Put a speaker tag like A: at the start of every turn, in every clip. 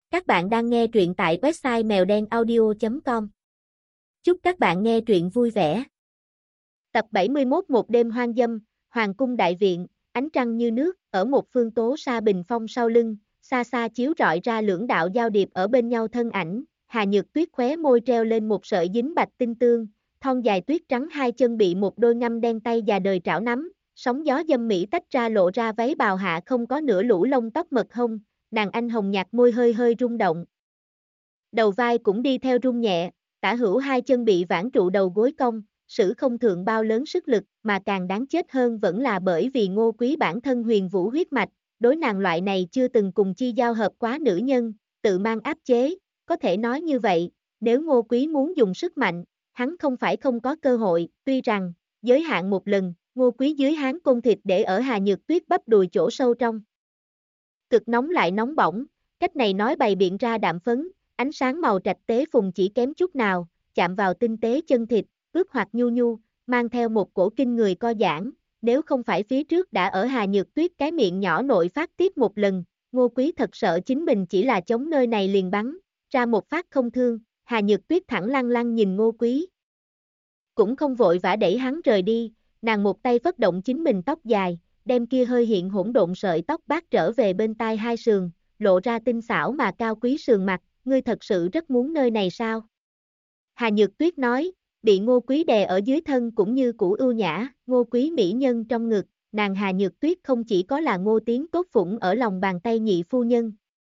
A: Các bạn đang nghe truyện tại website mèo đen audio.com. Chúc các bạn nghe truyện vui vẻ. Tập 71 Một đêm hoang dâm, Hoàng cung đại viện, ánh trăng như nước, ở một phương tố sa bình phong sau lưng, xa xa chiếu rọi ra lưỡng đạo giao điệp ở bên nhau thân ảnh, Hà Nhược Tuyết khóe môi treo lên một sợi dính bạch tinh tương, thon dài tuyết trắng hai chân bị một đôi ngăm đen tay già đời trảo nắm, sóng gió dâm mỹ tách ra lộ ra váy bào hạ không có nửa lũ lông tóc mật hông. Nàng anh hồng nhạt môi hơi hơi rung động. Đầu vai cũng đi theo rung nhẹ, tả hữu hai chân bị vãn trụ đầu gối cong, sử không thượng bao lớn sức lực, mà càng đáng chết hơn vẫn là bởi vì Ngô Quý bản thân huyền vũ huyết mạch, đối nàng loại này chưa từng cùng chi giao hợp quá nữ nhân, tự mang áp chế, có thể nói như vậy, nếu Ngô Quý muốn dùng sức mạnh, hắn không phải không có cơ hội, tuy rằng, giới hạn một lần, Ngô Quý dưới háng côn thịt để ở Hà Nhược Tuyết bắp đùi chỗ sâu trong. Cực nóng lại nóng bỏng, cách này nói bày biện ra đạm phấn, ánh sáng màu trạch tế phùng chỉ kém chút nào, chạm vào tinh tế chân thịt, ướt hoặc nhu nhu, mang theo một cổ kinh người co giãn, nếu không phải phía trước đã ở Hà Nhược Tuyết cái miệng nhỏ nội phát tiếp một lần, Ngô Quý thật sợ chính mình chỉ là chống nơi này liền bắn, ra một phát không thương, Hà Nhược Tuyết thẳng lăng lăng nhìn Ngô Quý. Cũng không vội vã đẩy hắn rời đi, nàng một tay phất động chính mình tóc dài, đem kia hơi hiện hỗn độn sợi tóc bát trở về bên tai hai sườn, lộ ra tinh xảo mà cao quý sườn mặt, ngươi thật sự rất muốn nơi này sao? Hà Nhược Tuyết nói, bị Ngô Quý đè ở dưới thân cũng như cũ ưu nhã, Ngô Quý mỹ nhân trong ngực, nàng Hà Nhược Tuyết không chỉ có là Ngô Tiến cốt phủng ở lòng bàn tay nhị phu nhân.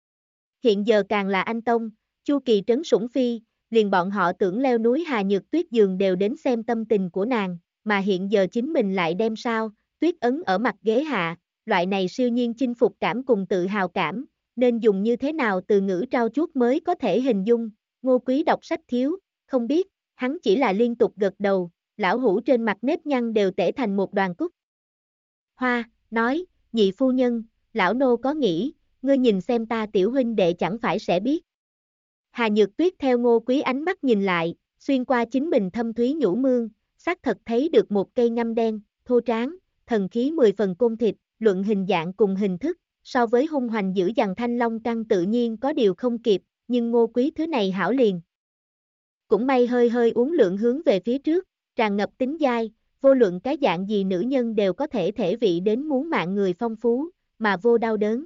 A: Hiện giờ càng là anh Tông, Chu Kỳ trấn sủng phi, liền bọn họ tưởng leo núi Hà Nhược Tuyết giường đều đến xem tâm tình của nàng, mà hiện giờ chính mình lại đem sao, tuyết ấn ở mặt ghế hạ, loại này siêu nhiên chinh phục cảm cùng tự hào cảm, nên dùng như thế nào từ ngữ trau chuốt mới có thể hình dung, Ngô Quý đọc sách thiếu, không biết, hắn chỉ là liên tục gật đầu, lão hủ trên mặt nếp nhăn đều tể thành một đoàn cúc. Hoa, nói, nhị phu nhân, lão nô có nghĩ, ngươi nhìn xem ta tiểu huynh đệ chẳng phải sẽ biết. Hà Nhược Tuyết theo Ngô Quý ánh mắt nhìn lại, xuyên qua chính mình thâm thúy nhũ mương, xác thật thấy được một cây ngăm đen, thô tráng, thần khí 10 phần côn thịt, luận hình dạng cùng hình thức, so với hung hoành dữ dằn thanh long căng tự nhiên có điều không kịp, nhưng Ngô Quý thứ này hảo liền. Cũng may hơi hơi uốn lượn hướng về phía trước, tràn ngập tính dai, vô luận cái dạng gì nữ nhân đều có thể thể vị đến muốn mạng người phong phú, mà vô đau đớn.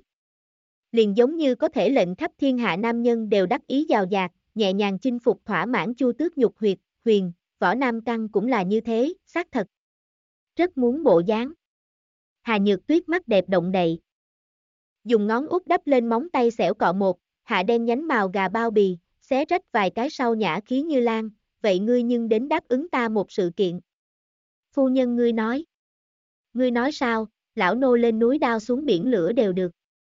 A: Liền giống như có thể lệnh khắp thiên hạ nam nhân đều đắc ý giàu dạt, nhẹ nhàng chinh phục thỏa mãn chu tước nhục huyệt, huyền, võ nam căn cũng là như thế, xác thật. Rất muốn bộ dáng. Hà Nhược Tuyết mắt đẹp động đậy. Dùng ngón út đắp lên móng tay xẻo cọ một, hạ đen nhánh màu gà bao bì, xé rách vài cái sau nhã khí như lan, vậy ngươi nhưng đến đáp ứng ta một sự kiện. Phu nhân ngươi nói. Ngươi nói sao, lão nô lên núi đao xuống biển lửa đều được.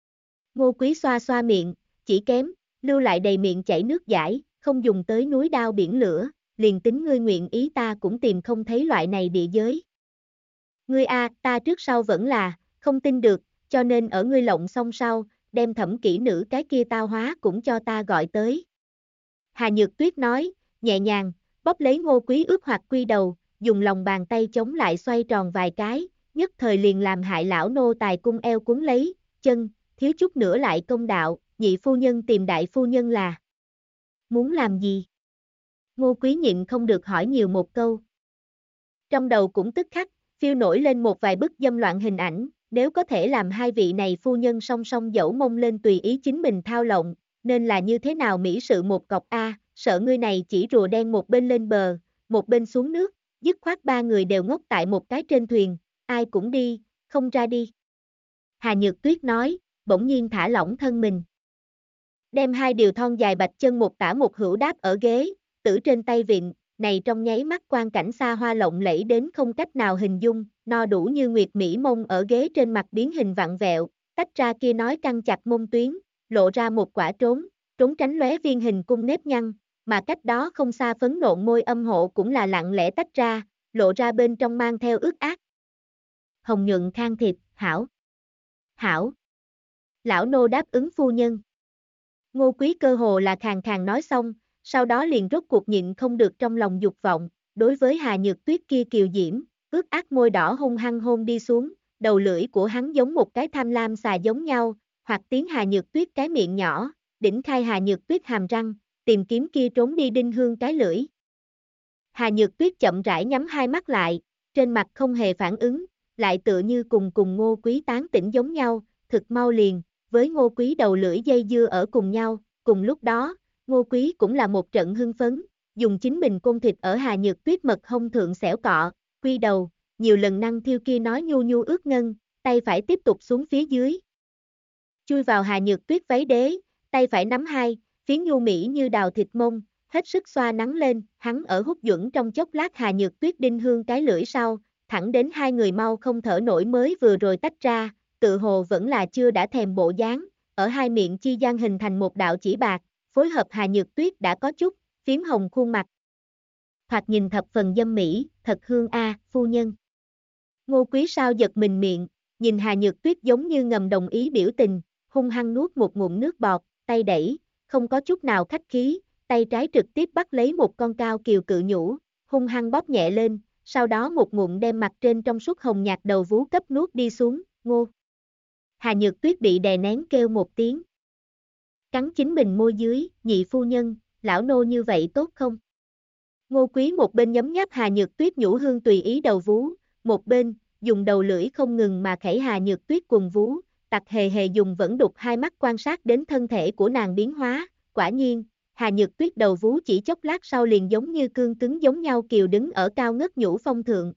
A: Ngô Quý xoa xoa miệng, chỉ kém, lưu lại đầy miệng chảy nước dãi, không dùng tới núi đao biển lửa, liền tính ngươi nguyện ý ta cũng tìm không thấy loại này địa giới. Ngươi a, ta trước sau vẫn là, không tin được, cho nên ở ngươi lộng xong sau, đem thẩm kỹ nữ cái kia tao hóa cũng cho ta gọi tới. Hà Nhược Tuyết nói, nhẹ nhàng, bóp lấy Ngô Quý ướp hoặc quy đầu, dùng lòng bàn tay chống lại xoay tròn vài cái, nhất thời liền làm hại lão nô tài cung eo cuốn lấy, chân, thiếu chút nữa lại công đạo, nhị phu nhân tìm đại phu nhân là. Muốn làm gì? Ngô Quý nhịn không được hỏi nhiều một câu. Trong đầu cũng tức khắc, phiêu nổi lên một vài bức dâm loạn hình ảnh, nếu có thể làm hai vị này phu nhân song song dẫu mông lên tùy ý chính mình thao lộng, nên là như thế nào mỹ sự một cọc a, sợ ngươi này chỉ rùa đen một bên lên bờ, một bên xuống nước, dứt khoát ba người đều ngốc tại một cái trên thuyền, ai cũng đi, không ra đi. Hà Nhược Tuyết nói, bỗng nhiên thả lỏng thân mình. Đem hai điều thon dài bạch chân một tả một hữu đáp ở ghế, tử trên tay vịn, này trong nháy mắt quang cảnh xa hoa lộng lẫy đến không cách nào hình dung, no đủ như nguyệt mỹ mông ở ghế trên mặt biến hình vặn vẹo, tách ra kia nói căng chặt mông tuyến, lộ ra một quả trốn tránh lóe viên hình cung nếp nhăn, mà cách đó không xa phấn nộn môi âm hộ cũng là lặng lẽ tách ra, lộ ra bên trong mang theo ướt át. Hồng nhuận khang thịt, hảo. Hảo. Lão nô đáp ứng phu nhân. Ngô Quý cơ hồ là khàn khàn nói xong, sau đó liền rốt cuộc nhịn không được trong lòng dục vọng, đối với Hà Nhược Tuyết kia kiều diễm, ướt át môi đỏ hung hăng hôn đi xuống, đầu lưỡi của hắn giống một cái tham lam xà giống nhau, hoặc tiếng Hà Nhược Tuyết cái miệng nhỏ, đỉnh khai Hà Nhược Tuyết hàm răng, tìm kiếm kia trốn đi đinh hương cái lưỡi. Hà Nhược Tuyết chậm rãi nhắm hai mắt lại, trên mặt không hề phản ứng, lại tựa như cùng Ngô Quý tán tỉnh giống nhau, thực mau liền, với Ngô Quý đầu lưỡi dây dưa ở cùng nhau, cùng lúc đó, Ngô Quý cũng là một trận hưng phấn, dùng chính mình côn thịt ở Hà Nhược Tuyết mật hông thượng xẻo cọ, quy đầu, nhiều lần năng thiêu kia nói nhu nhu ướt ngân, tay phải tiếp tục xuống phía dưới. Chui vào Hà Nhược Tuyết váy đế, tay phải nắm hai, phiến nhu mỹ như đào thịt mông, hết sức xoa nắng lên, hắn ở hút duẩn trong chốc lát Hà Nhược Tuyết đinh hương cái lưỡi sau, thẳng đến hai người mau không thở nổi mới vừa rồi tách ra, tự hồ vẫn là chưa đã thèm bộ dáng, ở hai miệng chi gian hình thành một đạo chỉ bạc, phối hợp Hà Nhược Tuyết đã có chút, phím hồng khuôn mặt. Thoạt nhìn thập phần dâm mỹ, thật hương a, phu nhân. Ngô Quý sao giật mình miệng, nhìn Hà Nhược Tuyết giống như ngầm đồng ý biểu tình, hung hăng nuốt một ngụm nước bọt, tay đẩy, không có chút nào khách khí, tay trái trực tiếp bắt lấy một con cao kiều cự nhũ, hung hăng bóp nhẹ lên, sau đó một ngụm đem mặt trên trong suốt hồng nhạt đầu vú cấp nuốt đi xuống, ngô. Hà Nhược Tuyết bị đè nén kêu một tiếng. Cắn chính mình môi dưới, nhị phu nhân, lão nô như vậy tốt không? Ngô Quý một bên nhấm nháp Hà Nhược Tuyết nhũ hương tùy ý đầu vú, một bên, dùng đầu lưỡi không ngừng mà khẩy Hà Nhược Tuyết quần vú, tặc hề hề dùng vẫn đục hai mắt quan sát đến thân thể của nàng biến hóa, quả nhiên, Hà Nhược Tuyết đầu vú chỉ chốc lát sau liền giống như cương cứng giống nhau kiều đứng ở cao ngất nhũ phong thượng.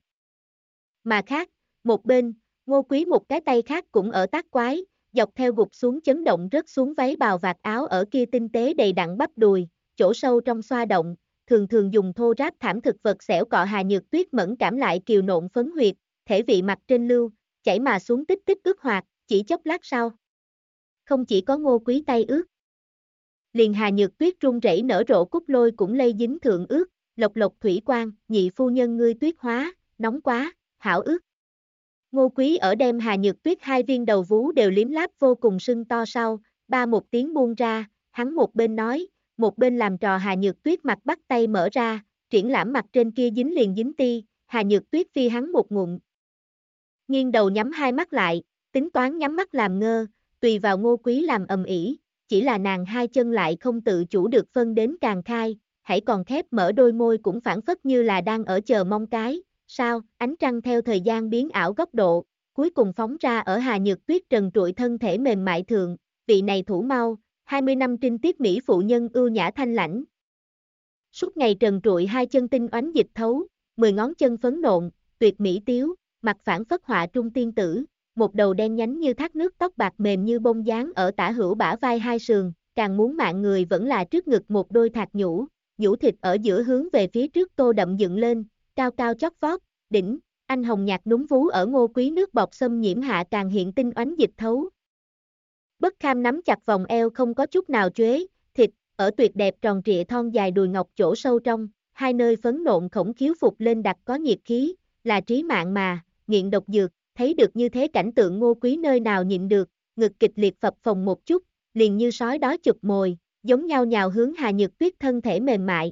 A: Mà khác, một bên, Ngô Quý một cái tay khác cũng ở tác quái, dọc theo gục xuống chấn động rớt xuống váy bào vạt áo ở kia tinh tế đầy đặn bắp đùi, chỗ sâu trong xoa động, thường thường dùng thô ráp thảm thực vật xẻo cọ Hà Nhược Tuyết mẫn cảm lại kiều nộn phấn huyệt, thể vị mặt trên lưu, chảy mà xuống tích tích ướt hoạt, chỉ chốc lát sau. Không chỉ có Ngô Quý tay ướt, liền Hà Nhược Tuyết run rẩy nở rộ cúc lôi cũng lây dính thượng ướt, lộc lộc thủy quang, nhị phu nhân ngươi tuyết hóa, nóng quá, hảo ướt. Ngô Quý ở đem Hà Nhược Tuyết hai viên đầu vú đều liếm láp vô cùng sưng to sau, ba một tiếng buông ra, hắn một bên nói, một bên làm trò Hà Nhược Tuyết mặt bắt tay mở ra, triển lãm mặt trên kia dính liền dính ti, Hà Nhược Tuyết phi hắn một ngụm. Nghiêng đầu nhắm hai mắt lại, tính toán nhắm mắt làm ngơ, tùy vào Ngô Quý làm ầm ĩ, chỉ là nàng hai chân lại không tự chủ được phân đến càng khai, hãy còn khép mở đôi môi cũng phản phất như là đang ở chờ mong cái. Sao, ánh trăng theo thời gian biến ảo góc độ, cuối cùng phóng ra ở Hà Nhược Tuyết trần trụi thân thể mềm mại thượng, vị này thủ mau, 20 năm trinh tiết mỹ phụ nhân ưu nhã thanh lãnh. Suốt ngày trần trụi hai chân tinh oánh dịch thấu, 10 ngón chân phấn nộn, tuyệt mỹ tiếu, mặt phản phất họa trung tiên tử, một đầu đen nhánh như thác nước tóc bạc mềm như bông dáng ở tả hữu bả vai hai sườn, càng muốn mạng người vẫn là trước ngực một đôi thạc nhũ, nhũ thịt ở giữa hướng về phía trước tô đậm dựng lên, cao cao chót vót, đỉnh, anh hồng nhạt núm vú ở Ngô Quý nước bọt xâm nhiễm hạ càng hiện tinh oánh dịch thấu. Bất kham nắm chặt vòng eo không có chút nào chuế, thịt, ở tuyệt đẹp tròn trịa thon dài đùi ngọc chỗ sâu trong, hai nơi phấn nộn khổng khiếu phục lên đặt có nhiệt khí, là trí mạng mà, nghiện độc dược, thấy được như thế cảnh tượng Ngô Quý nơi nào nhịn được, ngực kịch liệt phập phồng một chút, liền như sói đói chụp mồi, giống nhau nhào hướng Hà Nhược Tuyết thân thể mềm mại.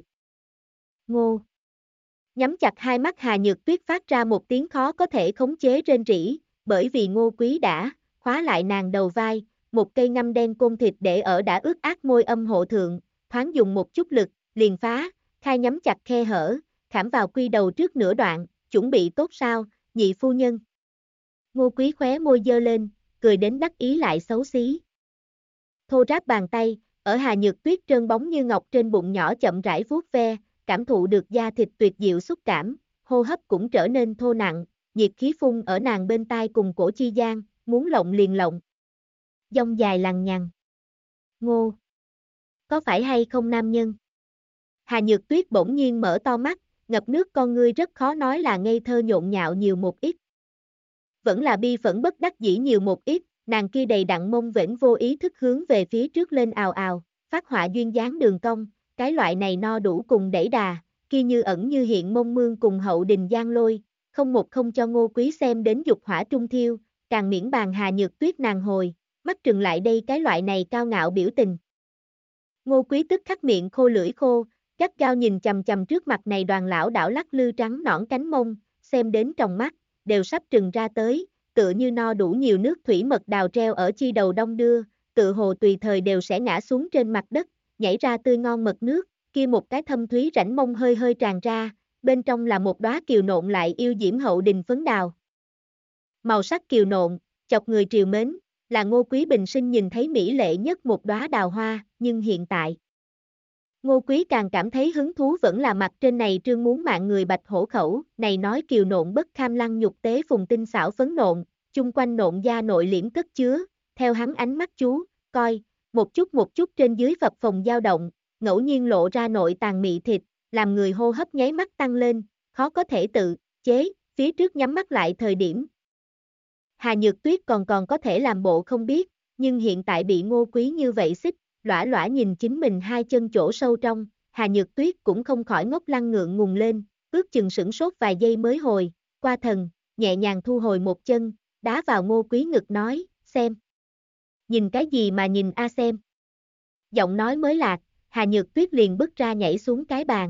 A: Ngô Nhắm chặt hai mắt Hà Nhược Tuyết phát ra một tiếng khó có thể khống chế rên rỉ, bởi vì Ngô Quý đã khóa lại nàng đầu vai, một cây ngăm đen côn thịt để ở đã ướt át môi âm hộ thượng, thoáng dùng một chút lực, liền phá, khai nhắm chặt khe hở, khảm vào quy đầu trước nửa đoạn, chuẩn bị tốt sao, nhị phu nhân. Ngô Quý khóe môi dơ lên, cười đến đắc ý lại xấu xí. Thô ráp bàn tay, ở Hà Nhược Tuyết trơn bóng như ngọc trên bụng nhỏ chậm rãi vuốt ve, cảm thụ được da thịt tuyệt diệu xúc cảm, hô hấp cũng trở nên thô nặng, nhiệt khí phun ở nàng bên tai cùng cổ chi gian, muốn lộng liền lộng. Dông dài lằng nhằng. Ngô! Có phải hay không nam nhân? Hà Nhược Tuyết bỗng nhiên mở to mắt, ngập nước con ngươi rất khó nói là ngây thơ nhộn nhạo nhiều một ít. Vẫn là bi phẫn bất đắc dĩ nhiều một ít, nàng kia đầy đặn mông vểnh vô ý thức hướng về phía trước lên ào ào, phát họa duyên dáng đường cong, cái loại này no đủ cùng đẩy đà, kia như ẩn như hiện mông mương cùng hậu đình giang lôi, không một không cho Ngô Quý xem đến dục hỏa trung thiêu, càng miễn bàn Hà Nhược Tuyết nàng hồi, mắt trừng lại đây cái loại này cao ngạo biểu tình. Ngô Quý tức khắc miệng khô lưỡi khô, gắt gao nhìn chằm chằm trước mặt này đoàn lão đảo lắc lư trắng nõn cánh mông, xem đến trong mắt, đều sắp trừng ra tới, tựa như no đủ nhiều nước thủy mật đào treo ở chi đầu đông đưa, tự hồ tùy thời đều sẽ ngã xuống trên mặt đất, nhảy ra tươi ngon mật nước, kia một cái thâm thúy rãnh mông hơi hơi tràn ra, bên trong là một đóa kiều nộn lại yêu diễm hậu đình phấn đào. Màu sắc kiều nộn, chọc người triều mến, là Ngô Quý bình sinh nhìn thấy mỹ lệ nhất một đóa đào hoa, nhưng hiện tại, Ngô Quý càng cảm thấy hứng thú vẫn là mặt trên này trương muốn mạng người bạch hổ khẩu, này nói kiều nộn bất kham lăng nhục tế phùng tinh xảo phấn nộn, chung quanh nộn da nội liễm cất chứa, theo hắn ánh mắt chú, coi, một chút trên dưới phập phồng dao động, ngẫu nhiên lộ ra nội tàn mị thịt, làm người hô hấp nháy mắt tăng lên, khó có thể tự chế, phía trước nhắm mắt lại thời điểm. Hà Nhược Tuyết còn có thể làm bộ không biết, nhưng hiện tại bị Ngô Quý như vậy xích, lõa lõa nhìn chính mình hai chân chỗ sâu trong, Hà Nhược Tuyết cũng không khỏi ngốc lăng ngượng ngùng lên, ước chừng sửng sốt vài giây mới hồi, qua thần, nhẹ nhàng thu hồi một chân, đá vào Ngô Quý ngực nói, xem. Nhìn cái gì mà nhìn a xem. Giọng nói mới lạc, Hà Nhược Tuyết liền bước ra nhảy xuống cái bàn.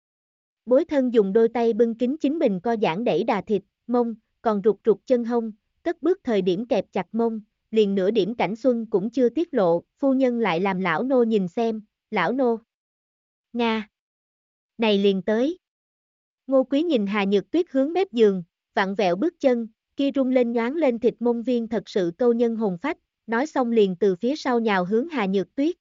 A: Bối thân dùng đôi tay bưng kín chính mình co giãn đẩy đà thịt, mông, còn rụt rụt chân hông, cất bước thời điểm kẹp chặt mông, liền nửa điểm cảnh xuân cũng chưa tiết lộ, phu nhân lại làm lão nô nhìn xem, lão nô. Nga. Này liền tới. Ngô Quý nhìn Hà Nhược Tuyết hướng mép giường, vặn vẹo bước chân, kia rung lên nhoáng lên thịt mông viên thật sự câu nhân hồn phách, nói xong liền từ phía sau nhào hướng Hà Nhược Tuyết.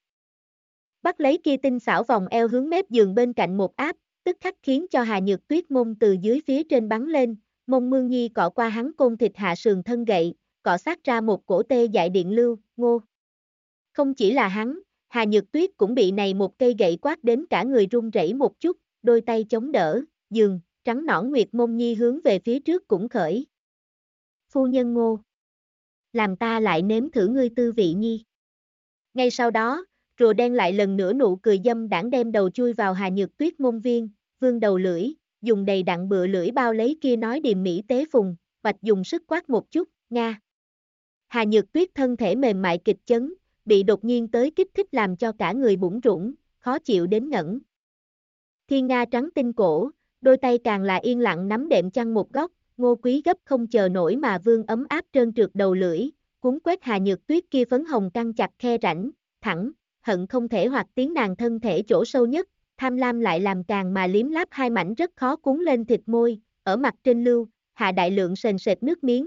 A: Bắt lấy kia tinh xảo vòng eo hướng mép giường bên cạnh một áp, tức khắc khiến cho Hà Nhược Tuyết mông từ dưới phía trên bắn lên, mông mương nhi cọ qua hắn côn thịt hạ sườn thân gậy, cọ sát ra một cổ tê dại điện lưu, Ngô. Không chỉ là hắn, Hà Nhược Tuyết cũng bị này một cây gậy quát đến cả người run rẩy một chút, đôi tay chống đỡ, giường, trắng nõn nguyệt mông nhi hướng về phía trước cũng khởi. Phu nhân Ngô. Làm ta lại nếm thử ngươi tư vị nhi. Ngay sau đó, rùa đen lại lần nữa nụ cười dâm đãng đem đầu chui vào Hà Nhược Tuyết mông viên, vương đầu lưỡi, dùng đầy đặn bựa lưỡi bao lấy kia nói điềm mỹ tế phùng, bạch dùng sức quát một chút, Nga. Hà Nhược Tuyết thân thể mềm mại kịch chấn, bị đột nhiên tới kích thích làm cho cả người bủn rủn, khó chịu đến ngẩn. Thiên Nga trắng tinh cổ, đôi tay càng là yên lặng nắm đệm chăn một góc, Ngô Quý gấp không chờ nổi mà vương ấm áp trơn trượt đầu lưỡi, cuốn quét Hà Nhược Tuyết kia phấn hồng căng chặt khe rãnh, thẳng, hận không thể hoặc tiếng nàng thân thể chỗ sâu nhất, tham lam lại làm càng mà liếm láp hai mảnh rất khó cuốn lên thịt môi, ở mặt trên lưu, hạ đại lượng sền sệt nước miếng.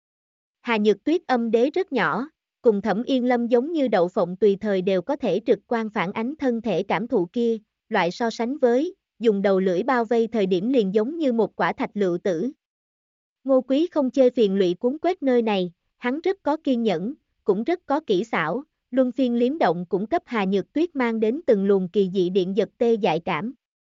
A: Hà Nhược Tuyết âm đế rất nhỏ, cùng Thẩm Yên Lâm giống như đậu phộng tùy thời đều có thể trực quan phản ánh thân thể cảm thụ kia, loại so sánh với, dùng đầu lưỡi bao vây thời điểm liền giống như một quả thạch lựu tử. Ngô Quý không chê phiền lụy cuốn quét nơi này, hắn rất có kiên nhẫn, cũng rất có kỹ xảo, luân phiên liếm động cũng cấp Hà Nhược Tuyết mang đến từng luồng kỳ dị điện giật tê dại cảm.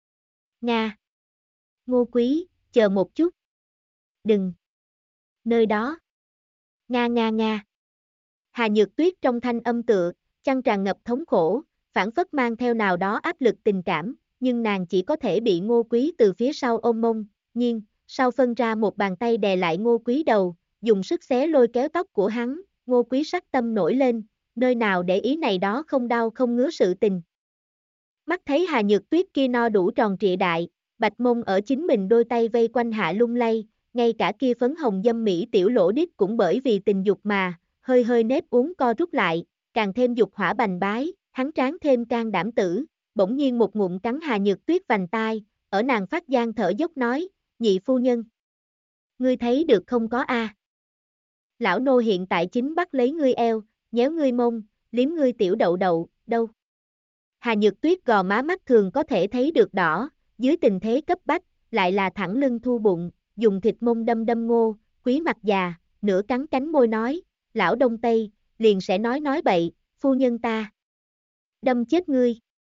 A: Nga. Ngô Quý, chờ một chút. Đừng. Nơi đó. Nga nga nga. Hà Nhược Tuyết trong thanh âm tựa, chăn tràn ngập thống khổ, phản phất mang theo nào đó áp lực tình cảm, nhưng nàng chỉ có thể bị Ngô Quý từ phía sau ôm mông, nhiên, sau phân ra một bàn tay đè lại Ngô Quý đầu, dùng sức xé lôi kéo tóc của hắn, Ngô Quý sắc tâm nổi lên, nơi nào để ý này đó không đau không ngứa sự tình. Mắt thấy Hà Nhược Tuyết kia no đủ tròn trịa đại, bạch mông ở chính mình đôi tay vây quanh hạ lung lay, ngay cả kia phấn hồng dâm mỹ tiểu lỗ đít cũng bởi vì tình dục mà, hơi hơi nếp uốn co rút lại, càng thêm dục hỏa bành bái, hắn tráng thêm can đảm tử, bỗng nhiên một ngụm cắn Hà Nhược Tuyết vành tai, ở nàng phát gian thở dốc nói, nhị phu nhân. Ngươi thấy được không có a? Lão nô hiện tại chính bắt lấy ngươi eo, nhéo ngươi mông, liếm ngươi tiểu đậu đậu, đâu. Hà Nhược Tuyết gò má mắt thường có thể thấy được đỏ, dưới tình thế cấp bách, lại là thẳng lưng thu bụng, dùng thịt mông đâm đâm Ngô Quý mặt già, nửa cắn cánh môi nói, lão Đông Tây, liền sẽ nói bậy, phu nhân ta. Đâm chết ngươi.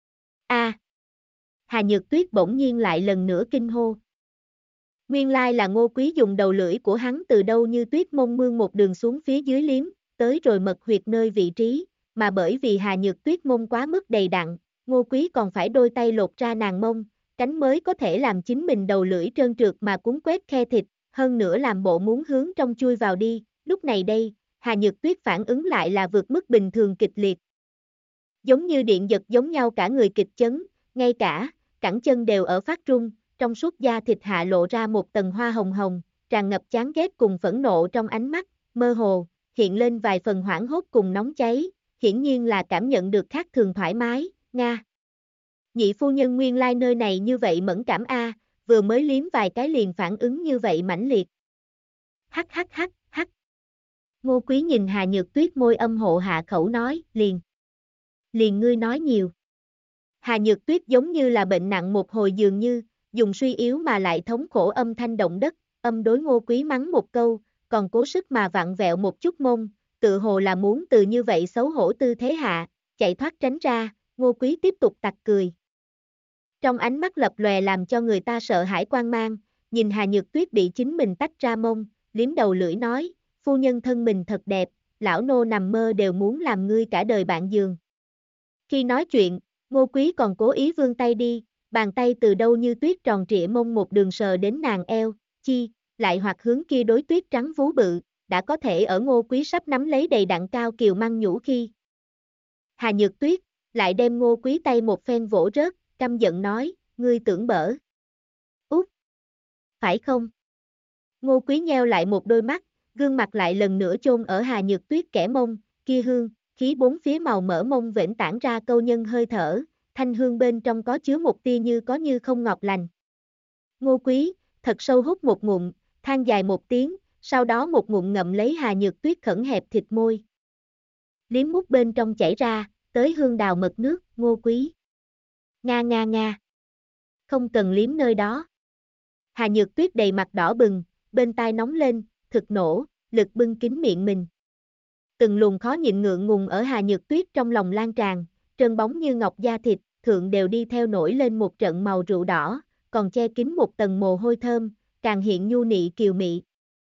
A: A. Hà Nhược Tuyết bỗng nhiên lại lần nữa kinh hô. Nguyên lai là Ngô Quý dùng đầu lưỡi của hắn từ đâu như tuyết mông mương một đường xuống phía dưới liếm, tới rồi mật huyệt nơi vị trí, mà bởi vì Hà Nhược Tuyết mông quá mức đầy đặn, Ngô Quý còn phải đôi tay lột ra nàng mông, cánh mới có thể làm chính mình đầu lưỡi trơn trượt mà cuốn quét khe thịt, hơn nữa làm bộ muốn hướng trong chui vào đi, lúc này đây, Hà Nhược Tuyết phản ứng lại là vượt mức bình thường kịch liệt. Giống như điện giật giống nhau cả người kịch chấn, ngay cả, cẳng chân đều ở phát run, trong suốt da thịt hạ lộ ra một tầng hoa hồng hồng, tràn ngập chán ghét cùng phẫn nộ trong ánh mắt, mơ hồ, hiện lên vài phần hoảng hốt cùng nóng cháy, hiển nhiên là cảm nhận được khác thường thoải mái, Nga. Nhị phu nhân nguyên lai nơi này như vậy mẫn cảm a, vừa mới liếm vài cái liền phản ứng như vậy mãnh liệt. Hắc hắc hắc, hắc. Ngô Quý nhìn Hà Nhược Tuyết môi âm hộ hạ khẩu nói, liền ngươi nói nhiều. Hà Nhược Tuyết giống như là bệnh nặng một hồi dường như, dùng suy yếu mà lại thống khổ âm thanh động đất, âm đối Ngô Quý mắng một câu, còn cố sức mà vặn vẹo một chút mông, tự hồ là muốn từ như vậy xấu hổ tư thế hạ, chạy thoát tránh ra, Ngô Quý tiếp tục tặc cười. Trong ánh mắt lập lòe làm cho người ta sợ hãi quan mang, nhìn Hà Nhược Tuyết bị chính mình tách ra mông, liếm đầu lưỡi nói, phu nhân thân mình thật đẹp, lão nô nằm mơ đều muốn làm ngươi cả đời bạn giường. Khi nói chuyện, Ngô Quý còn cố ý vươn tay đi, bàn tay từ đâu như tuyết tròn trịa mông một đường sờ đến nàng eo, lại hoặc hướng kia đối tuyết trắng vú bự, đã có thể ở Ngô Quý sắp nắm lấy đầy đặn cao kiều măng nhũ khi. Hà Nhược Tuyết, lại đem Ngô Quý tay một phen vỗ rớt, căm giận nói, ngươi tưởng bở. Út! Phải không? Ngô Quý nheo lại một đôi mắt, gương mặt lại lần nữa chôn ở Hà Nhược Tuyết kẻ mông, kia hương, khí bốn phía màu mỡ mông vểnh tản ra câu nhân hơi thở, thanh hương bên trong có chứa một tia như có như không ngọt lành. Ngô Quý, thật sâu hút một ngụm, than dài một tiếng, sau đó một ngụm ngậm lấy Hà Nhược Tuyết khẩn hẹp thịt môi. Liếm mút bên trong chảy ra, tới hương đào mật nước, Ngô Quý. Nga nga nga. Không cần liếm nơi đó. Hà Nhược Tuyết đầy mặt đỏ bừng, bên tai nóng lên, thực nổ, lực bưng kín miệng mình. Từng luồng khó nhịn ngượng ngùng ở Hà Nhược Tuyết trong lòng lan tràn, trơn bóng như ngọc da thịt, thượng đều đi theo nổi lên một trận màu rượu đỏ, còn che kín một tầng mồ hôi thơm, càng hiện nhu nị kiều mị.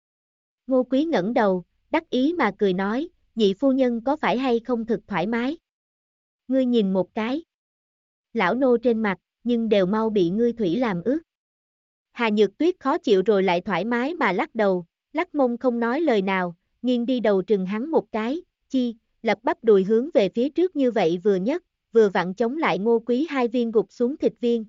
A: Ngô Quý ngẩng đầu, đắc ý mà cười nói, nhị phu nhân có phải hay không thực thoải mái? Ngươi nhìn một cái. Lão nô trên mặt, nhưng đều mau bị ngươi thủy làm ướt. Hà Nhược Tuyết khó chịu rồi lại thoải mái mà lắc đầu, lắc mông không nói lời nào, nghiêng đi đầu trừng hắn một cái, lập bắp đùi hướng về phía trước như vậy vừa nhấc, vừa vặn chống lại Ngô Quý hai viên gục xuống thịt viên.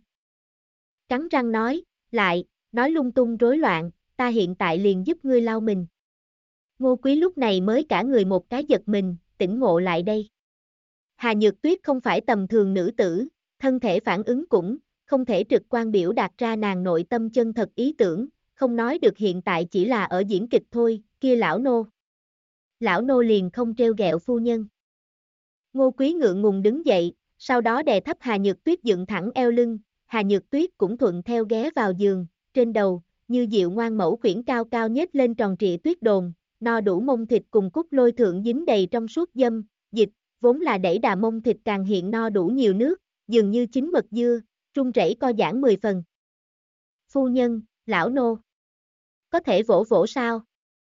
A: Cắn răng nói, nói lung tung rối loạn, ta hiện tại liền giúp ngươi lau mình. Ngô Quý lúc này mới cả người một cái giật mình, tỉnh ngộ lại đây. Hà Nhược Tuyết không phải tầm thường nữ tử, thân thể phản ứng cũng không thể trực quan biểu đạt ra nàng nội tâm chân thật ý tưởng, không nói được hiện tại chỉ là ở diễn kịch thôi, kia lão nô. Lão nô liền không treo gẹo phu nhân. Ngô Quý ngượng ngùng đứng dậy, sau đó đè thấp Hà Nhược Tuyết dựng thẳng eo lưng, Hà Nhược Tuyết cũng thuận theo ghé vào giường, trên đầu, như diệu ngoan mẫu khuyển cao cao nhếch lên tròn trịa tuyết đồn, no đủ mông thịt cùng cúc lôi thượng dính đầy trong suốt dâm, dịch, vốn là đẩy đà mông thịt càng hiện no đủ nhiều nước, dường như chín mật dưa, trung rẩy co giãn 10 phần. Phu nhân, lão nô. Có thể vỗ vỗ sao?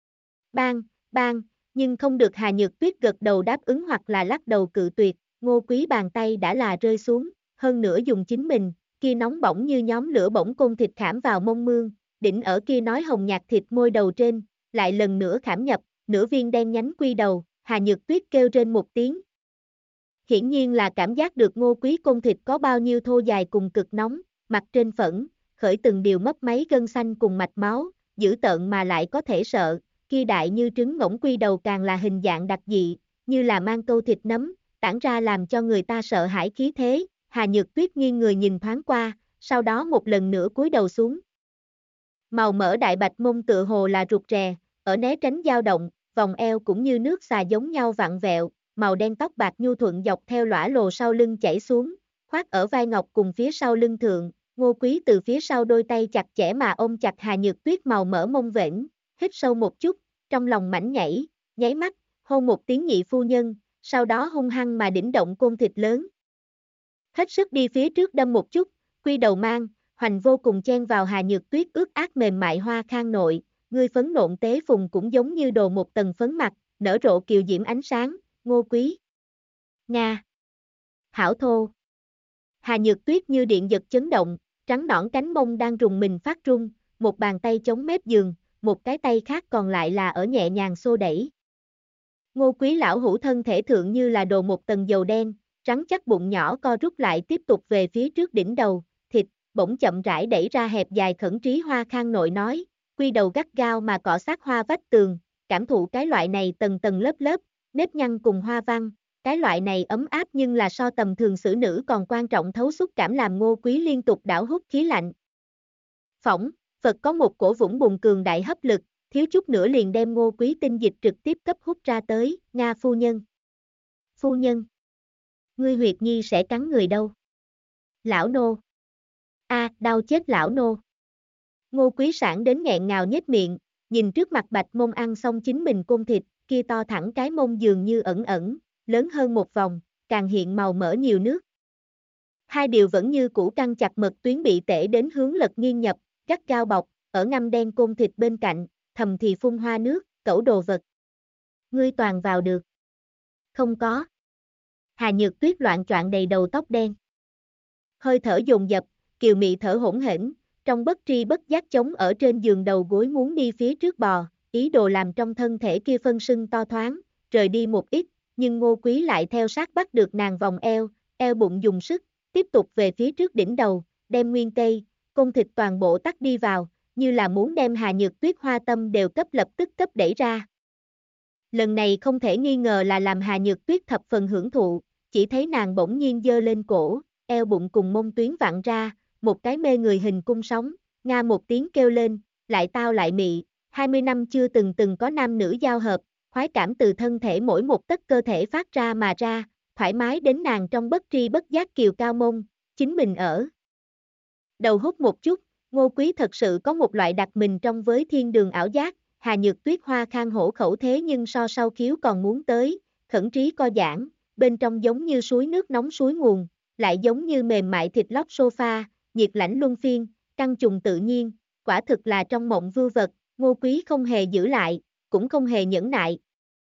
A: Bang, nhưng không được Hà Nhược Tuyết gật đầu đáp ứng hoặc là lắc đầu cự tuyệt, Ngô Quý bàn tay đã là rơi xuống, hơn nữa dùng chính mình, kia nóng bỏng như nhóm lửa bỏng côn thịt khảm vào mông mương, đỉnh ở kia nói hồng nhạt thịt môi đầu trên, lại lần nữa khảm nhập, nửa viên đen nhánh quy đầu, Hà Nhược Tuyết kêu trên một tiếng. Hiển nhiên là cảm giác được Ngô Quý côn thịt có bao nhiêu thô dài cùng cực nóng, mặt trên phẫn, khởi từng điều mấp máy gân xanh cùng mạch máu, dữ tợn mà lại có thể sợ, kia đại như trứng ngỗng quy đầu càng là hình dạng đặc dị, như là mang câu thịt nấm, tản ra làm cho người ta sợ hãi khí thế, Hà Nhược Tuyết nghiêng người nhìn thoáng qua, sau đó một lần nữa cúi đầu xuống. Màu mỡ đại bạch mông tựa hồ là rụt rè, ở né tránh dao động, vòng eo cũng như nước xà giống nhau vặn vẹo, màu đen tóc bạc nhu thuận dọc theo lõa lồ sau lưng chảy xuống, khoác ở vai ngọc cùng phía sau lưng thượng, Ngô Quý từ phía sau đôi tay chặt chẽ mà ôm chặt Hà Nhược Tuyết màu mỡ mông vểnh, hít sâu một chút, trong lòng mảnh nhảy, nháy mắt, hôn một tiếng nhị phu nhân, sau đó hung hăng mà đỉnh động côn thịt lớn. Hết sức đi phía trước đâm một chút, quy đầu mang, hoành vô cùng chen vào Hà Nhược Tuyết ướt át mềm mại hoa khang nội, ngươi phấn nộn tế phùng cũng giống như đồ một tầng phấn mặt, nở rộ kiều diễm ánh sáng, Ngô Quý. Nga. Hảo thô. Hà Nhược Tuyết như điện giật chấn động, trắng nõn cánh mông đang rùng mình phát run, một bàn tay chống mép giường, một cái tay khác còn lại là ở nhẹ nhàng xô đẩy. Ngô Quý lão hủ thân thể thượng như là đồ một tầng dầu đen, rắn chắc bụng nhỏ co rút lại tiếp tục về phía trước đỉnh đầu, thịt, bỗng chậm rãi đẩy ra hẹp dài khẩn trí hoa khang nội nói, quy đầu gắt gao mà cọ sát hoa vách tường, cảm thụ cái loại này tầng tầng lớp lớp, nếp nhăn cùng hoa văn, cái loại này ấm áp nhưng là so tầm thường xử nữ còn quan trọng thấu xúc cảm làm Ngô Quý liên tục đảo hút khí lạnh. Phỏng, Phật có một cổ vũng bùn cường đại hấp lực, thiếu chút nữa liền đem Ngô Quý tinh dịch trực tiếp cấp hút ra tới, Nga phu nhân. Phu nhân. Ngươi huyệt nhi sẽ cắn người đâu? Lão nô. Đau chết lão nô. Ngô Quý sản đến nghẹn ngào nhếch miệng, nhìn trước mặt bạch mông ăn xong chính mình côn thịt, kia to thẳng cái mông dường như ẩn ẩn, lớn hơn một vòng, càng hiện màu mỡ nhiều nước. Hai điều vẫn như cũ căng chặt mật tuyến bị tể đến hướng lật nghiêng nhập, gắt gao bọc, ở ngâm đen côn thịt bên cạnh, thầm thì phun hoa nước, cẩu đồ vật. Ngươi toàn vào được. Không có. Hà Nhược Tuyết loạn choạng đầy đầu tóc đen. Hơi thở dồn dập, kiều mị thở hỗn hển, trong bất tri bất giác chống ở trên giường đầu gối muốn đi phía trước bò, ý đồ làm trong thân thể kia phân sưng to thoáng, rời đi một ít, nhưng Ngô Quý lại theo sát bắt được nàng vòng eo, eo bụng dùng sức, tiếp tục về phía trước đỉnh đầu, đem nguyên cây, côn thịt toàn bộ tắt đi vào, như là muốn đem Hà Nhược Tuyết hoa tâm đều lập tức đẩy ra. Lần này không thể nghi ngờ là làm Hà Nhược Tuyết thập phần hưởng thụ, chỉ thấy nàng bỗng nhiên giơ lên cổ, eo bụng cùng mông tuyến vặn ra, một cái mê người hình cung sóng, nga một tiếng kêu lên, lại tao lại mị, 20 năm chưa từng có nam nữ giao hợp, khoái cảm từ thân thể mỗi một tấc cơ thể phát ra mà ra, thoải mái đến nàng trong bất tri bất giác kiều cao mông, chính mình ở. Đầu hút một chút, Ngô Quý thật sự có một loại đặt mình trong với thiên đường ảo giác, Hà Nhược Tuyết hoa khang hổ khẩu thế nhưng so sau khiếu còn muốn tới, khẩn trí co giãn, bên trong giống như suối nước nóng suối nguồn, lại giống như mềm mại thịt lót sofa, nhiệt lãnh luân phiên, căng trùng tự nhiên, quả thực là trong mộng vưu vật, Ngô Quý không hề giữ lại, cũng không hề nhẫn nại.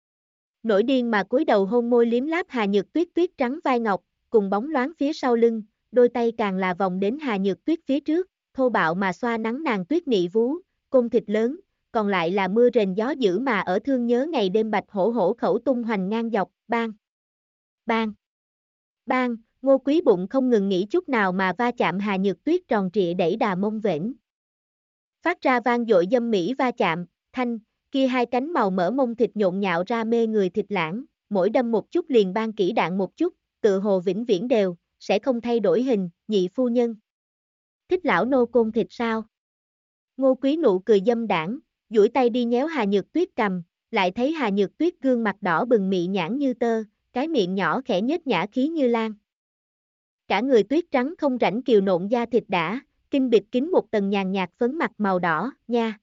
A: Nổi điên mà cúi đầu hôn môi liếm láp Hà Nhược Tuyết tuyết trắng vai ngọc, cùng bóng loáng phía sau lưng, đôi tay càng là vòng đến Hà Nhược Tuyết phía trước, thô bạo mà xoa nắng nàng tuyết nị vú, côn thịt lớn, còn lại là mưa rền gió dữ mà ở thương nhớ ngày đêm bạch hổ hổ khẩu tung hoành ngang dọc, bang, bang, bang, Ngô Quý bụng không ngừng nghỉ chút nào mà va chạm Hà Nhược Tuyết tròn trịa đẩy đà mông vểnh. Phát ra vang dội dâm mỹ va chạm, thanh, kia hai cánh màu mỡ mông thịt nhộn nhạo ra mê người thịt lãng, mỗi đâm một chút liền ban kỹ đạn một chút, tự hồ vĩnh viễn đều, sẽ không thay đổi hình, nhị phu nhân. Thích lão nô côn thịt sao? Ngô Quý nụ cười dâm đảng, duỗi tay đi nhéo Hà Nhược Tuyết cầm, lại thấy Hà Nhược Tuyết gương mặt đỏ bừng mị nhãn như tơ, cái miệng nhỏ khẽ nhếch nhã khí như lan. Cả người tuyết trắng không rãnh kiều nộn da thịt đã, kinh bịt kín một tầng nhàn nhạt phấn mặt màu đỏ, nha.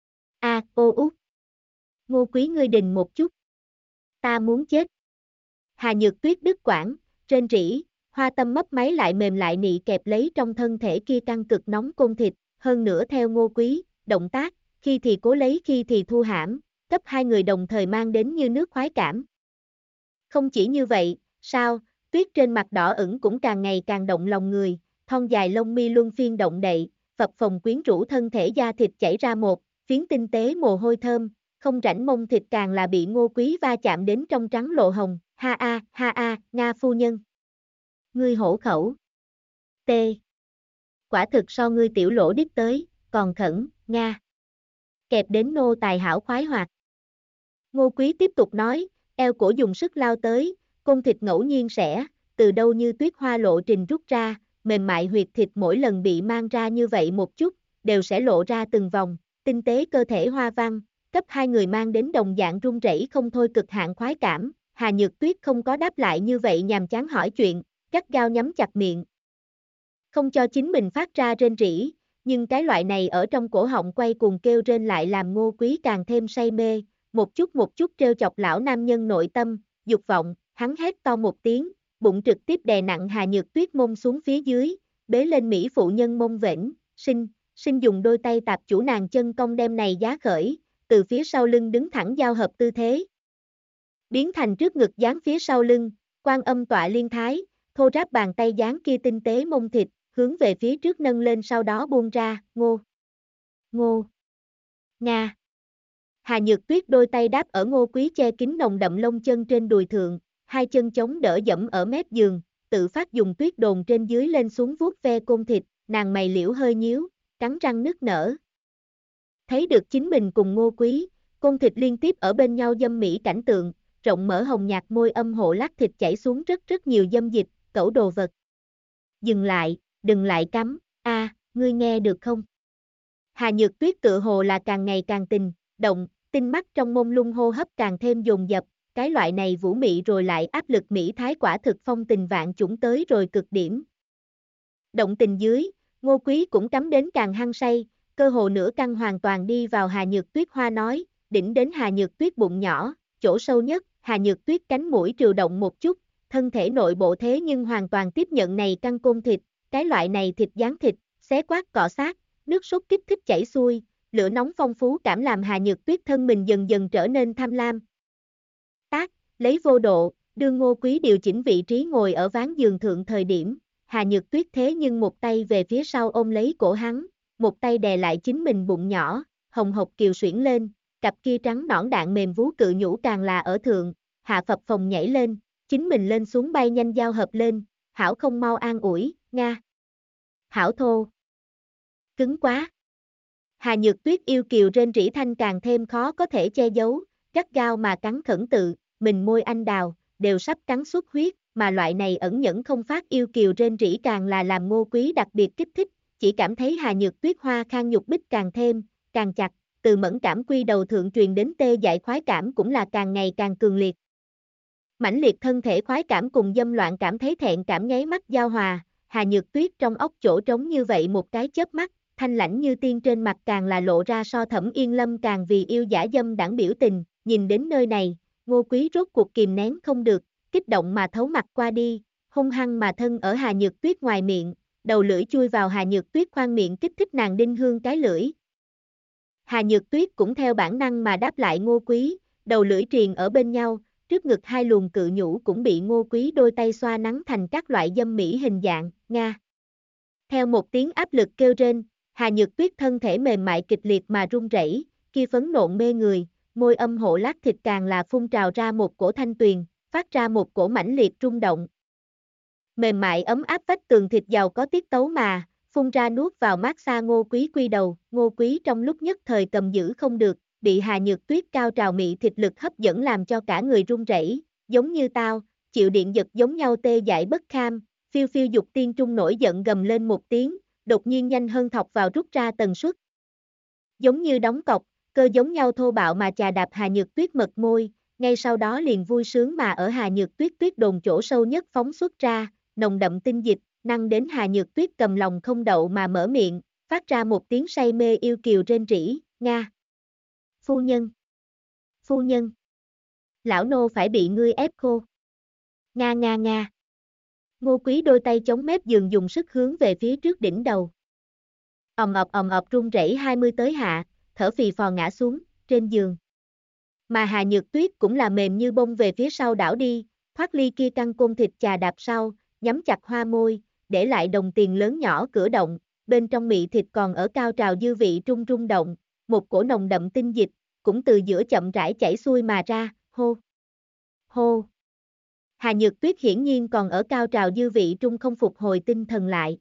A: Ô út. Ngô Quý ngươi đình một chút. Ta muốn chết. Hà Nhược Tuyết đứt quãng, rên rỉ, hoa tâm mấp máy lại mềm lại nị kẹp lấy trong thân thể kia căng cực nóng côn thịt, hơn nữa theo Ngô Quý, động tác, khi thì cố lấy khi thì thu hãm, cấp hai người đồng thời mang đến như nước khoái cảm. Không chỉ như vậy, sao, tuyết trên mặt đỏ ửng cũng càng ngày càng động lòng người, thon dài lông mi luân phiên động đậy, phập phồng quyến rũ thân thể da thịt chảy ra một phiến tinh tế mồ hôi thơm, không rãnh mông thịt càng là bị Ngô Quý va chạm đến trong trắng lộ hồng, ha a, Nga phu nhân. Ngươi hổ khẩu. T. Quả thực so ngươi tiểu lỗ đít tới, còn khẩn, Nga. Kẹp đến nô tài hảo khoái hoạt. Ngô Quý tiếp tục nói, eo cổ dùng sức lao tới, côn thịt ngẫu nhiên sẽ, từ đâu như tuyết hoa lộ trình rút ra, mềm mại huyệt thịt mỗi lần bị mang ra như vậy một chút, đều sẽ lộ ra từng vòng, tinh tế cơ thể hoa văn, cấp hai người mang đến đồng dạng run rẩy không thôi cực hạn khoái cảm, Hà Nhược Tuyết không có đáp lại như vậy nhàm chán hỏi chuyện, gắt gao nhắm chặt miệng. Không cho chính mình phát ra rên rỉ, nhưng cái loại này ở trong cổ họng quay cuồng kêu rên lại làm Ngô Quý càng thêm say mê, một chút trêu chọc lão nam nhân nội tâm, dục vọng, hắn hét to một tiếng, bụng trực tiếp đè nặng Hà Nhược Tuyết mông xuống phía dưới, bế lên mỹ phụ nhân mông vểnh, sinh dùng đôi tay tạp chủ nàng chân cong đem này giá khởi, từ phía sau lưng đứng thẳng giao hợp tư thế. Biến thành trước ngực dán phía sau lưng, Quan Âm tọa liên thái, thô ráp bàn tay dán kia tinh tế mông thịt, hướng về phía trước nâng lên sau đó buông ra, ngô, Nga. Hà Nhược Tuyết đôi tay đáp ở Ngô Quý che kín nồng đậm lông chân trên đùi thượng, hai chân chống đỡ dẫm ở mép giường, tự phát dùng tuyết đồn trên dưới lên xuống vuốt ve côn thịt, nàng mày liễu hơi nhíu, cắn răng nức nở. Thấy được chính mình cùng Ngô Quý, côn thịt liên tiếp ở bên nhau dâm mỹ cảnh tượng, rộng mở hồng nhạt môi âm hộ lát thịt chảy xuống rất nhiều dâm dịch, cẩu đồ vật. Dừng lại, đừng lại cắm, ngươi nghe được không? Hà Nhược Tuyết tựa hồ là càng ngày càng động, tinh mắt trong mông lung hô hấp càng thêm dồn dập, cái loại này vũ mị rồi lại áp lực mỹ thái quả thực phong tình vạn chủng tới rồi cực điểm. Động tình dưới, Ngô Quý cũng cắm đến càng hăng say, cơ hồ nửa căng hoàn toàn đi vào Hà Nhược Tuyết hoa nói, đỉnh đến Hà Nhược Tuyết bụng nhỏ, chỗ sâu nhất, Hà Nhược Tuyết cánh mũi trừ động một chút, thân thể nội bộ thế nhưng hoàn toàn tiếp nhận này căng côn thịt, cái loại này thịt dán thịt, xé quát cọ sát, nước sốt kích thích chảy xuôi, lửa nóng phong phú cảm làm Hà Nhược Tuyết thân mình dần dần trở nên tham lam. Lấy vô độ, đưa Ngô Quý điều chỉnh vị trí ngồi ở ván giường thượng thời điểm, Hà Nhược Tuyết thế nhưng một tay về phía sau ôm lấy cổ hắn, một tay đè lại chính mình bụng nhỏ, hồng hộc kiều xuyển lên, cặp kia trắng nõn đạn mềm vú cự nhũ càng là ở thượng, hạ phập phồng nhảy lên, chính mình lên xuống bay nhanh giao hợp lên, hảo không mau an ủi, nga. Hảo thô. Cứng quá. Hà Nhược Tuyết yêu kiều rên rỉ thanh càng thêm khó có thể che giấu, gắt gao mà cắn khẩn tự, mình môi anh đào, đều sắp cắn xuất huyết, mà loại này ẩn nhẫn không phát yêu kiều rên rỉ càng là làm Ngô Quý đặc biệt kích thích, chỉ cảm thấy Hà Nhược Tuyết hoa khang nhục bích càng thêm, càng chặt, từ mẫn cảm quy đầu thượng truyền đến tê dại khoái cảm cũng là càng ngày càng cường liệt. Mãnh liệt thân thể khoái cảm cùng dâm loạn cảm thấy thẹn cảm nháy mắt giao hòa, Hà Nhược Tuyết trong óc chỗ trống như vậy một cái chớp mắt, thanh lãnh như tiên trên mặt càng là lộ ra so Thẩm Yên Lâm càng vì yêu dã dâm đãng biểu tình, nhìn đến nơi này, Ngô Quý rốt cuộc kìm nén không được, kích động mà thấu mặt qua đi, hung hăng mà thân ở Hà Nhược Tuyết ngoài miệng, đầu lưỡi chui vào Hà Nhược Tuyết khoang miệng kích thích nàng đinh hương cái lưỡi. Hà Nhược Tuyết cũng theo bản năng mà đáp lại Ngô Quý, đầu lưỡi triền ở bên nhau, trước ngực hai luồng cự nhũ cũng bị Ngô Quý đôi tay xoa nắn thành các loại dâm mỹ hình dạng, nga. Theo một tiếng áp lực kêu rên, Hà Nhược Tuyết thân thể mềm mại kịch liệt mà run rẩy, kia phấn nộn mê người, môi âm hộ lát thịt càng là phun trào ra một cổ thanh tuyền, phát ra một cổ mãnh liệt rung động. Mềm mại ấm áp vách tường thịt giàu có tiết tấu mà, phun ra nuốt vào mát xa Ngô Quý quy đầu, Ngô Quý trong lúc nhất thời cầm giữ không được, bị Hà Nhược Tuyết cao trào mị thịt lực hấp dẫn làm cho cả người run rẩy, giống như tao, chịu điện giật giống nhau tê dại bất kham, phiêu phiêu dục tiên trung nổi giận gầm lên một tiếng, đột nhiên nhanh hơn thọc vào rút ra tần suất. Giống như đóng cọc, cơ giống nhau thô bạo mà chà đạp Hà Nhược Tuyết mật môi, ngay sau đó liền vui sướng mà ở Hà Nhược Tuyết tuyết đồn chỗ sâu nhất phóng xuất ra, nồng đậm tinh dịch, năng đến Hà Nhược Tuyết cầm lòng không đậu mà mở miệng, phát ra một tiếng say mê yêu kiều rên rỉ, nga. Phu nhân. Phu nhân. Lão nô phải bị ngươi ép khô. Nga nga nga. Ngô Quý đôi tay chống mép giường dùng sức hướng về phía trước đỉnh đầu. ầm ập run rẩy 20 tới hạ, thở phì phò ngã xuống, trên giường. Mà Hà Nhược Tuyết cũng là mềm như bông về phía sau đảo đi, thoát ly kia căng côn thịt chà đạp sau, nhắm chặt hoa môi, để lại đồng tiền lớn nhỏ cửa động, bên trong mị thịt còn ở cao trào dư vị trung rung động, một cổ nồng đậm tinh dịch, cũng từ giữa chậm rãi chảy xuôi mà ra, hô. Hô. Hà Nhược Tuyết hiển nhiên còn ở cao trào dư vị trung không phục hồi tinh thần lại.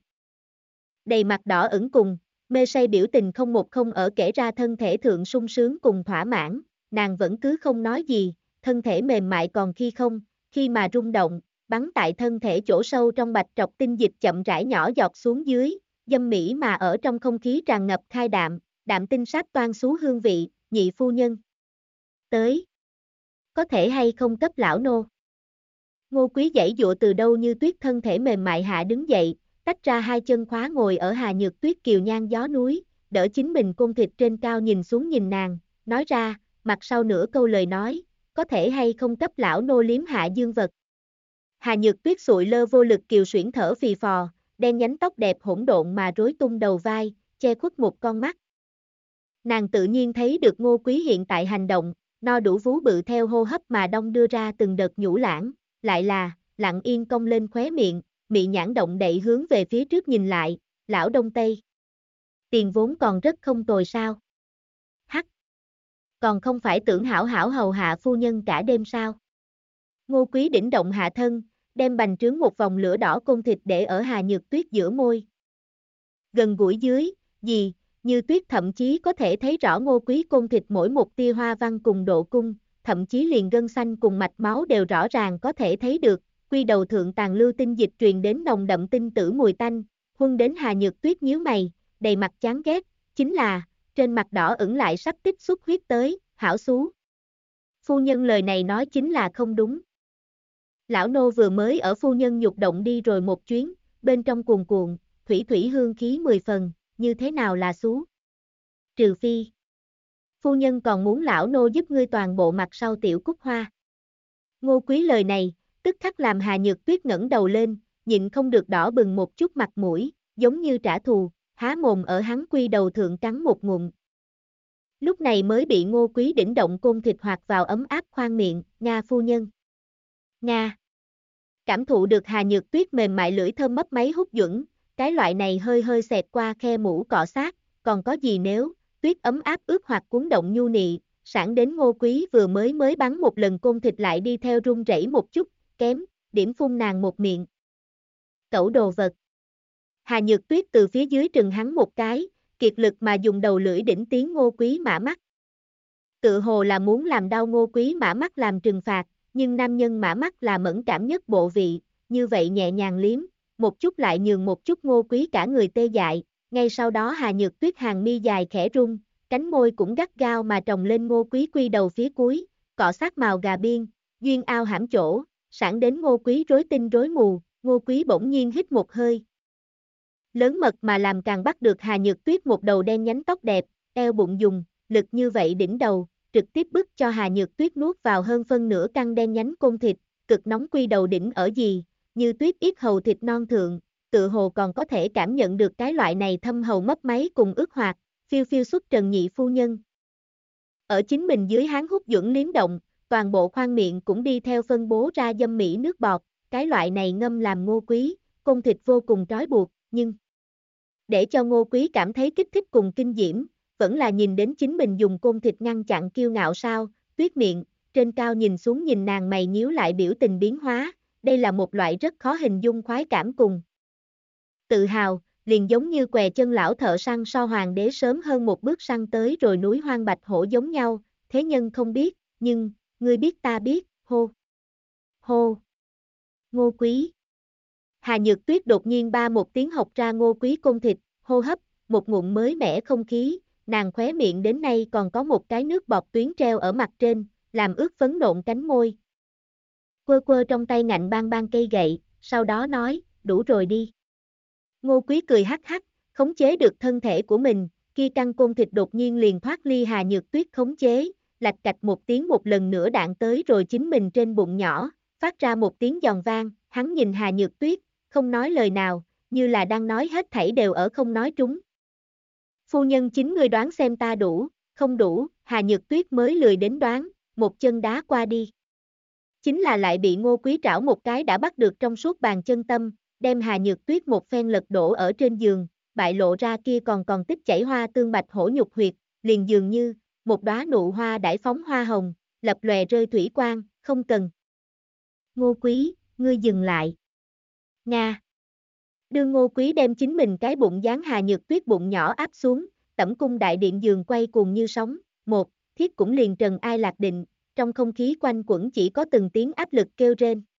A: Đầy mặt đỏ ửng cùng, mê say biểu tình không một không ở kể ra thân thể thượng sung sướng cùng thỏa mãn, nàng vẫn cứ không nói gì, thân thể mềm mại còn khi mà rung động, bắn tại thân thể chỗ sâu trong bạch trọc tinh dịch chậm rãi nhỏ giọt xuống dưới, dâm mỹ mà ở trong không khí tràn ngập khai đạm tinh sáp toan xú hương vị, nhị phu nhân. Tới. Có thể hay không cấp lão nô. Ngô Quý giãy dụa từ đâu như tuyết thân thể mềm mại hạ đứng dậy, tách ra hai chân khóa ngồi ở Hà Nhược Tuyết kiều nhan gió núi, đỡ chính mình côn thịt trên cao nhìn xuống nhìn nàng, nói ra, mặt sau nửa câu lời nói, có thể hay không cấp lão nô liếm hạ dương vật. Hà Nhược Tuyết sụi lơ vô lực kiều xuyển thở phì phò, đen nhánh tóc đẹp hỗn độn mà rối tung đầu vai, che khuất một con mắt. Nàng tự nhiên thấy được Ngô Quý hiện tại hành động, no đủ vú bự theo hô hấp mà đong đưa ra từng đợt nhũ lãng, lại là, lặng yên cong lên khóe miệng, mị nhãn động đậy hướng về phía trước nhìn lại, lão Đông Tây. Tiền vốn còn rất không tồi sao? Hắc. Còn không phải tưởng hảo hầu hạ phu nhân cả đêm sao? Ngô Quý đỉnh động hạ thân, đem bành trướng một vòng lửa đỏ côn thịt để ở Hà Nhược Tuyết giữa môi. Gần gũi dưới, như tuyết thậm chí có thể thấy rõ Ngô Quý côn thịt mỗi một tia hoa văn cùng độ cung, thậm chí liền gân xanh cùng mạch máu đều rõ ràng có thể thấy được, quy đầu thượng tàn lưu tinh dịch truyền đến nồng đậm tinh tử mùi tanh, huân đến Hà Nhược Tuyết nhíu mày, đầy mặt chán ghét, chính là, trên mặt đỏ ửng lại sắp tích xuất huyết tới, hảo xú. Phu nhân lời này nói chính là không đúng. Lão nô vừa mới ở phu nhân nhục động đi rồi một chuyến, bên trong cuồn cuộn, thủy thủy hương khí 10 phần, như thế nào là xú? Trừ phi. Phu nhân còn muốn lão nô giúp ngươi toàn bộ mặt sau tiểu cúc hoa. Ngô Quý lời này, tức khắc làm Hà Nhược Tuyết ngẩng đầu lên, nhịn không được đỏ bừng một chút mặt mũi, giống như trả thù, há mồm ở hắn quy đầu thượng cắn một ngụm. Lúc này mới bị Ngô Quý đỉnh động côn thịt hoạt vào ấm áp khoang miệng, Nga phu nhân. Nga. Cảm thụ được Hà Nhược Tuyết mềm mại lưỡi thơm mấp máy hút dẫn, cái loại này hơi hơi xẹt qua khe mũ cọ sát, còn có gì nếu, tuyết ấm áp ướt hoặc cuốn động nhu nị, sẵn đến Ngô Quý vừa mới bắn một lần côn thịt lại đi theo run rẩy một chút, kém, điểm phun nàng một miệng. Cẩu đồ vật. Hà Nhược Tuyết từ phía dưới trừng hắn một cái, kiệt lực mà dùng đầu lưỡi đỉnh tiếng Ngô Quý mã mắt. Tự hồ là muốn làm đau Ngô Quý mã mắt làm trừng phạt, nhưng nam nhân mã mắt là mẫn cảm nhất bộ vị, như vậy nhẹ nhàng liếm, một chút lại nhường một chút Ngô Quý cả người tê dại, ngay sau đó Hà Nhược Tuyết hàng mi dài khẽ rung, cánh môi cũng gắt gao mà trồng lên Ngô Quý quy đầu phía cuối, cọ sát màu gà biên, duyên ao hãm chỗ, sẵn đến Ngô Quý rối tinh rối mù, Ngô Quý bỗng nhiên hít một hơi. Lớn mật mà làm càng bắt được Hà Nhược Tuyết một đầu đen nhánh tóc đẹp, eo bụng dùng, lực như vậy đỉnh đầu, trực tiếp bức cho Hà Nhược Tuyết nuốt vào hơn phân nửa căng đen nhánh côn thịt, cực nóng quy đầu đỉnh ở gì, như tuyết ít hầu thịt non thượng, tự hồ còn có thể cảm nhận được cái loại này thâm hầu mấp máy cùng ướt hoạt, phiêu phiêu xuất trần nhị phu nhân. Ở chính mình dưới háng hút dưỡng liếm động, toàn bộ khoang miệng cũng đi theo phân bố ra dâm mỹ nước bọt, cái loại này ngâm làm Ngô Quý, côn thịt vô cùng trói buộc, nhưng để cho Ngô Quý cảm thấy kích thích cùng kinh diễm, vẫn là nhìn đến chính mình dùng côn thịt ngăn chặn kiêu ngạo sao, tuyết miệng, trên cao nhìn xuống nhìn nàng mày nhíu lại biểu tình biến hóa, đây là một loại rất khó hình dung khoái cảm cùng tự hào, liền giống như què chân lão thợ săn so hoàng đế sớm hơn một bước săn tới rồi núi hoang bạch hổ giống nhau, thế nhân không biết, nhưng, ngươi biết ta biết, hô, hô, Ngô Quý. Hà Nhược Tuyết đột nhiên ba một tiếng học ra Ngô Quý côn thịt, hô hấp, một ngụm mới mẻ không khí, nàng khóe miệng đến nay còn có một cái nước bọt tuyến treo ở mặt trên, làm ướt phấn nộn cánh môi. Quơ quơ trong tay ngạnh bang bang cây gậy, sau đó nói, đủ rồi đi. Ngô Quý cười hắc hắc, khống chế được thân thể của mình, kia căng côn thịt đột nhiên liền thoát ly Hà Nhược Tuyết khống chế, lạch cạch một tiếng một lần nữa đạn tới rồi chính mình trên bụng nhỏ, phát ra một tiếng giòn vang, hắn nhìn Hà Nhược Tuyết, không nói lời nào, như là đang nói hết thảy đều ở không nói trúng. Phu nhân chính ngươi đoán xem ta đủ, không đủ, Hà Nhược Tuyết mới lười đến đoán, một chân đá qua đi. Chính là lại bị Ngô Quý trảo một cái đã bắt được trong suốt bàn chân tâm, đem Hà Nhược Tuyết một phen lật đổ ở trên giường, bại lộ ra kia còn tích chảy hoa tương bạch hổ nhục huyệt, liền dường như, một đóa nụ hoa đãi phóng hoa hồng, lập lòe rơi thủy quang, không cần. Ngô Quý, ngươi dừng lại. Nga. Đương Ngô Quý đem chính mình cái bụng dán Hà Nhược Tuyết bụng nhỏ áp xuống, tẩm cung đại điện giường quay cuồng như sóng, một, thiết cũng liền trần ai lạc định, trong không khí quanh quẩn chỉ có từng tiếng áp lực kêu rên.